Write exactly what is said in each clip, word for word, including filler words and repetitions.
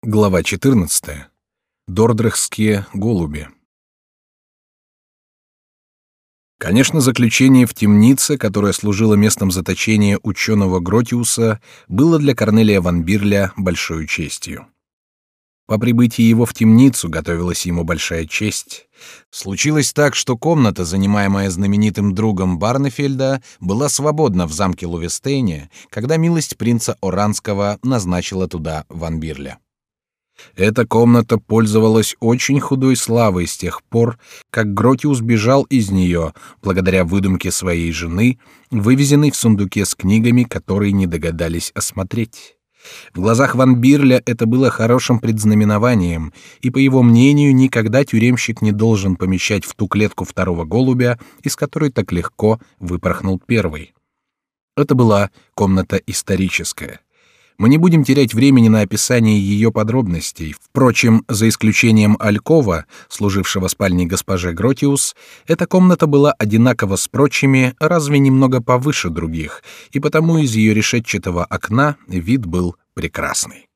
Глава четырнадцатая. Дордрехские голуби. Конечно, заключение в темнице, которое служило местом заточения ученого Гротиуса, было для Корнелия ван Бирля большой честью. По прибытии его в темницу готовилась ему большая честь. Случилось так, что комната, занимаемая знаменитым другом Барнефельда, была свободна в замке Лувестейне, когда милость принца Оранского назначила туда ван Бирля. Эта комната пользовалась очень худой славой с тех пор, как Гротиус бежал из нее, благодаря выдумке своей жены, вывезенной в сундуке с книгами, которые не догадались осмотреть. В глазах ван Бирля это было хорошим предзнаменованием, и, по его мнению, никогда тюремщик не должен помещать в ту клетку второго голубя, из которой так легко выпорхнул первый. Это была комната историческая. Мы не будем терять времени на описание ее подробностей. Впрочем, за исключением алькова, служившего спальней госпоже Гротиус, эта комната была одинакова с прочими, разве немного повыше других, и потому из ее решетчатого окна вид был прекрасный.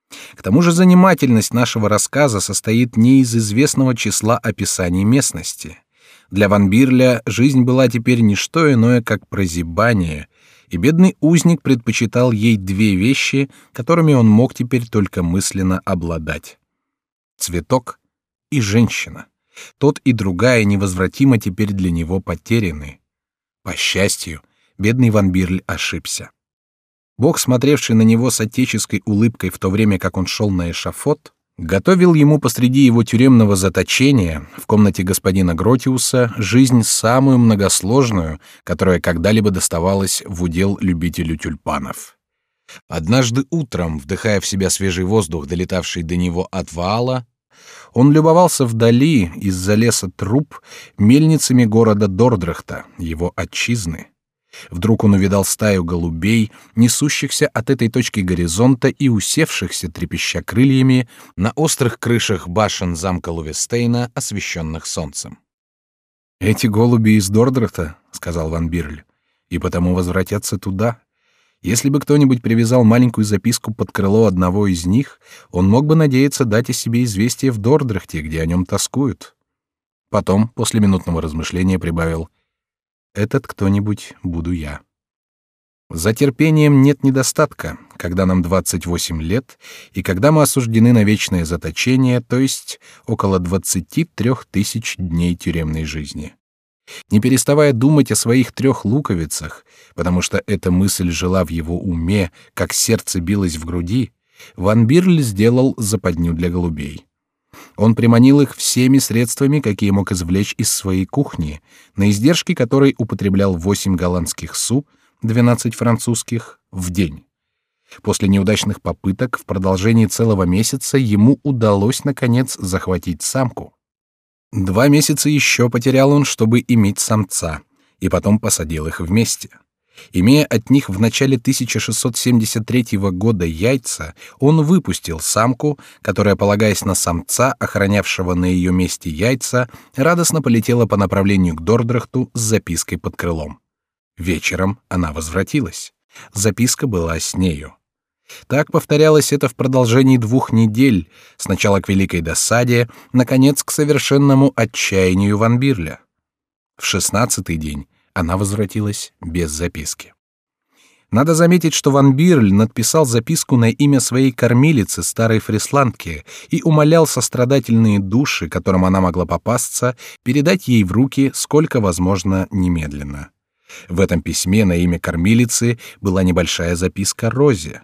К тому же занимательность нашего рассказа состоит не из известного числа описаний местности. Для ван Бирля жизнь была теперь не что иное, как прозябание, и бедный узник предпочитал ей две вещи, которыми он мог теперь только мысленно обладать: цветок и женщина. Тот и другая невозвратимо теперь для него потеряны. По счастью, бедный ван Бирль ошибся. Бог, смотревший на него с отеческой улыбкой в то время, как он шел на эшафот, готовил ему посреди его тюремного заточения в комнате господина Гротиуса жизнь самую многосложную, которая когда-либо доставалась в удел любителю тюльпанов. Однажды утром, вдыхая в себя свежий воздух, долетавший до него от Ваала, он любовался вдали из-за леса труб мельницами города Дордрехта, его отчизны. Вдруг он увидал стаю голубей, несущихся от этой точки горизонта и усевшихся, трепеща крыльями, на острых крышах башен замка Лувестейна, освещенных солнцем. «Эти голуби из Дордрехта», — сказал ван Бирль, — «и потому возвратятся туда. Если бы кто-нибудь привязал маленькую записку под крыло одного из них, он мог бы надеяться дать о себе известие в Дордрехте, где о нем тоскуют». Потом, после минутного размышления, прибавил: «Этот кто-нибудь буду я». За терпением нет недостатка, когда нам двадцать восемь лет, и когда мы осуждены на вечное заточение, то есть около двадцати трех тысяч дней тюремной жизни. Не переставая думать о своих трех луковицах, потому что эта мысль жила в его уме, как сердце билось в груди, ван Бирль сделал западню для голубей. Он приманил их всеми средствами, какие мог извлечь из своей кухни, на издержки которой употреблял восемь голландских су, двенадцать французских, в день. После неудачных попыток в продолжении целого месяца ему удалось, наконец, захватить самку. Два месяца еще потерял он, чтобы иметь самца, и потом посадил их вместе. Имея от них в начале тысяча шестьсот семьдесят третьего года яйца, он выпустил самку, которая, полагаясь на самца, охранявшего на ее месте яйца, радостно полетела по направлению к Дордрехту с запиской под крылом. Вечером она возвратилась. Записка была с нею. Так повторялось это в продолжении двух недель, сначала к великой досаде, наконец к совершенному отчаянию ван Бирля. В шестнадцатый день она возвратилась без записки. Надо заметить, что ван Бирль надписал записку на имя своей кормилицы, старой фрисландки, и умолял сострадательные души, которым она могла попасться, передать ей в руки сколько возможно немедленно. В этом письме на имя кормилицы была небольшая записка Розе.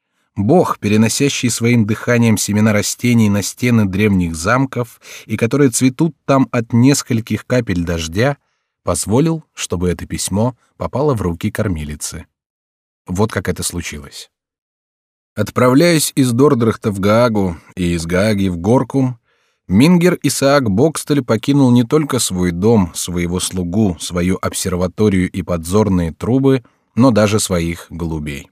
Бог, переносящий своим дыханием семена растений на стены древних замков и которые цветут там от нескольких капель дождя, позволил, чтобы это письмо попало в руки кормилицы. Вот как это случилось. Отправляясь из Дордрехта в Гаагу и из Гааги в Горкум, Мингер Исаак Бокстель покинул не только свой дом, своего слугу, свою обсерваторию и подзорные трубы, но даже своих голубей.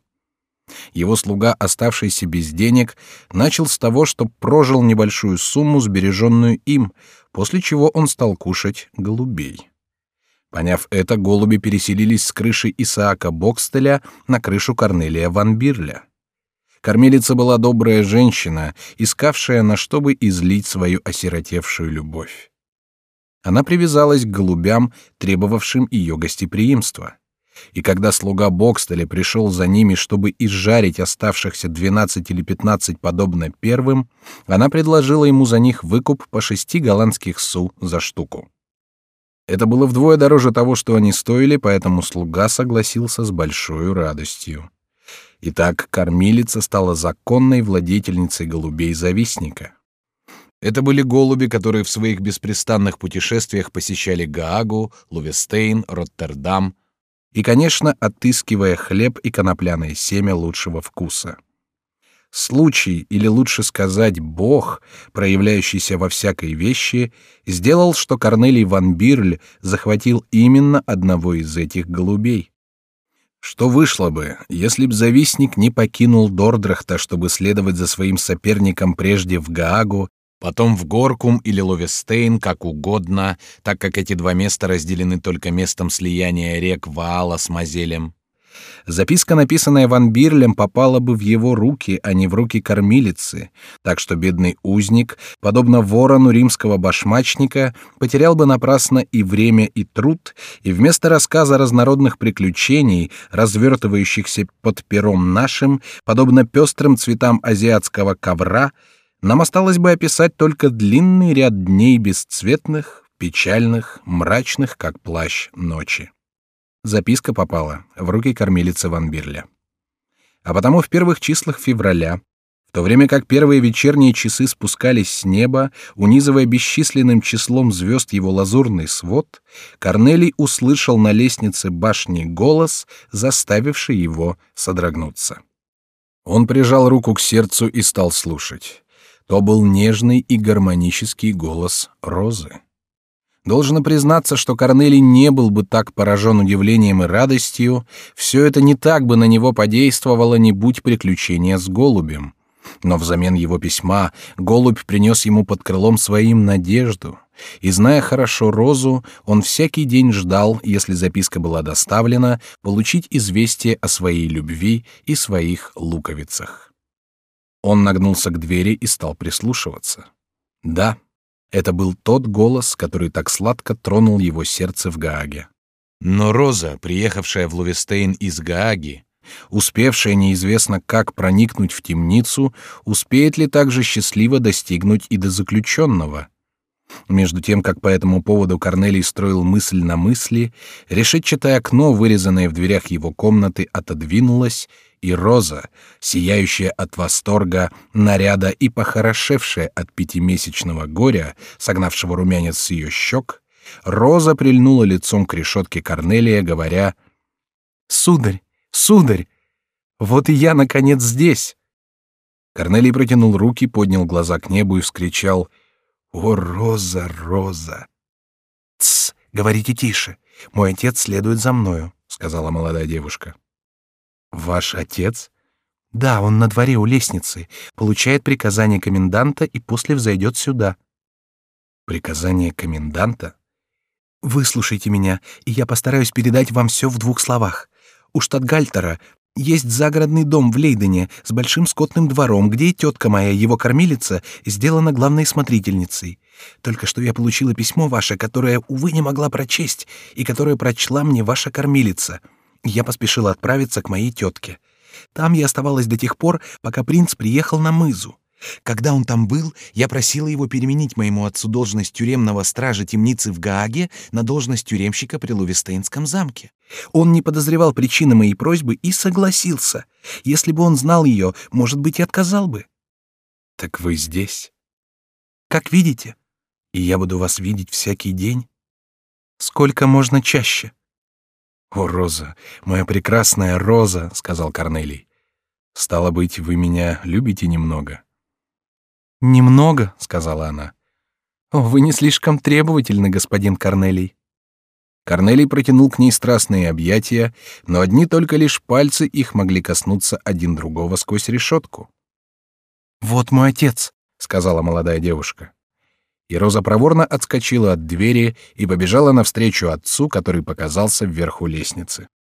Его слуга, оставшийся без денег, начал с того, что прожил небольшую сумму, сбереженную им, после чего он стал кушать голубей. Поняв это, голуби переселились с крыши Исаака Бокстеля на крышу Корнелия ван Бирля. Кормилица была добрая женщина, искавшая, на что бы излить свою осиротевшую любовь. Она привязалась к голубям, требовавшим ее гостеприимства. И когда слуга Бокстеля пришел за ними, чтобы изжарить оставшихся двенадцать или пятнадцать подобно первым, она предложила ему за них выкуп по шести голландских су за штуку. Это было вдвое дороже того, что они стоили, поэтому слуга согласился с большой радостью. Итак, кормилица стала законной владетельницей голубей-завистника. Это были голуби, которые в своих беспрестанных путешествиях посещали Гаагу, Лувестейн, Роттердам и, конечно, отыскивая хлеб и конопляное семя лучшего вкуса. Случай, или лучше сказать, Бог, проявляющийся во всякой вещи, сделал, что Корнелий ван Бирль захватил именно одного из этих голубей. Что вышло бы, если б завистник не покинул Дордрахта, чтобы следовать за своим соперником прежде в Гаагу, потом в Горкум или Ловестейн, как угодно, так как эти два места разделены только местом слияния рек Ваала с Мозелем? Записка, написанная ван Бирлем, попала бы в его руки, а не в руки кормилицы, так что бедный узник, подобно ворону римского башмачника, потерял бы напрасно и время, и труд, и вместо рассказа разнородных приключений, развертывающихся под пером нашим, подобно пестрым цветам азиатского ковра, нам осталось бы описать только длинный ряд дней бесцветных, печальных, мрачных, как плащ, ночи. Записка попала в руки кормилицы ван Бирля. А потому в первых числах февраля, в то время как первые вечерние часы спускались с неба, унизывая бесчисленным числом звезд его лазурный свод, Корнелий услышал на лестнице башни голос, заставивший его содрогнуться. Он прижал руку к сердцу и стал слушать. То был нежный и гармонический голос Розы. Должно признаться, что Корнелий не был бы так поражен удивлением и радостью, все это не так бы на него подействовало, не будь приключения с голубем. Но взамен его письма голубь принес ему под крылом своим надежду, и, зная хорошо Розу, он всякий день ждал, если записка была доставлена, получить известие о своей любви и своих луковицах. Он нагнулся к двери и стал прислушиваться. Да, это был тот голос, который так сладко тронул его сердце в Гааге. Но Роза, приехавшая в Лувестейн из Гааги, успевшая неизвестно как проникнуть в темницу, успеет ли также счастливо достигнуть и до заключенного? Между тем, как по этому поводу Корнелий строил мысль на мысли, решетчатое окно, вырезанное в дверях его комнаты, отодвинулось, и Роза, сияющая от восторга, наряда и похорошевшая от пятимесячного горя, согнавшего румянец с ее щек, Роза прильнула лицом к решетке Корнелия, говоря: «Сударь, сударь, вот и я, наконец, здесь!» Корнелий протянул руки, поднял глаза к небу и вскричал: «О, Роза, Роза!» «Тсс, говорите тише, мой отец следует за мною», — сказала молодая девушка. «Ваш отец?» «Да, он на дворе у лестницы, получает приказание коменданта и после взойдет сюда». «Приказание коменданта?» «Выслушайте меня, и я постараюсь передать вам все в двух словах. У штатгальтера есть загородный дом в Лейдене с большим скотным двором, где и тетка моя, его кормилица, сделана главной смотрительницей. Только что я получила письмо ваше, которое, увы, не могла прочесть, и которое прочла мне ваша кормилица. Я поспешила отправиться к моей тетке. Там я оставалась до тех пор, пока принц приехал на мызу. Когда он там был, я просила его переменить моему отцу должность тюремного стража темницы в Гааге на должность тюремщика при Лувестейнском замке. Он не подозревал причины моей просьбы и согласился. Если бы он знал ее, может быть, и отказал бы». «Так вы здесь?» «Как видите. И я буду вас видеть всякий день. Сколько можно чаще». «О, Роза, моя прекрасная Роза», — сказал Корнелий. «Стало быть, вы меня любите немного?» «Немного», — сказала она. «О, вы не слишком требовательны, господин Корнелий». Корнелий протянул к ней страстные объятия, но одни только лишь пальцы их могли коснуться один другого сквозь решетку. «Вот мой отец», — сказала молодая девушка. И Роза проворно отскочила от двери и побежала навстречу отцу, который показался вверху лестницы.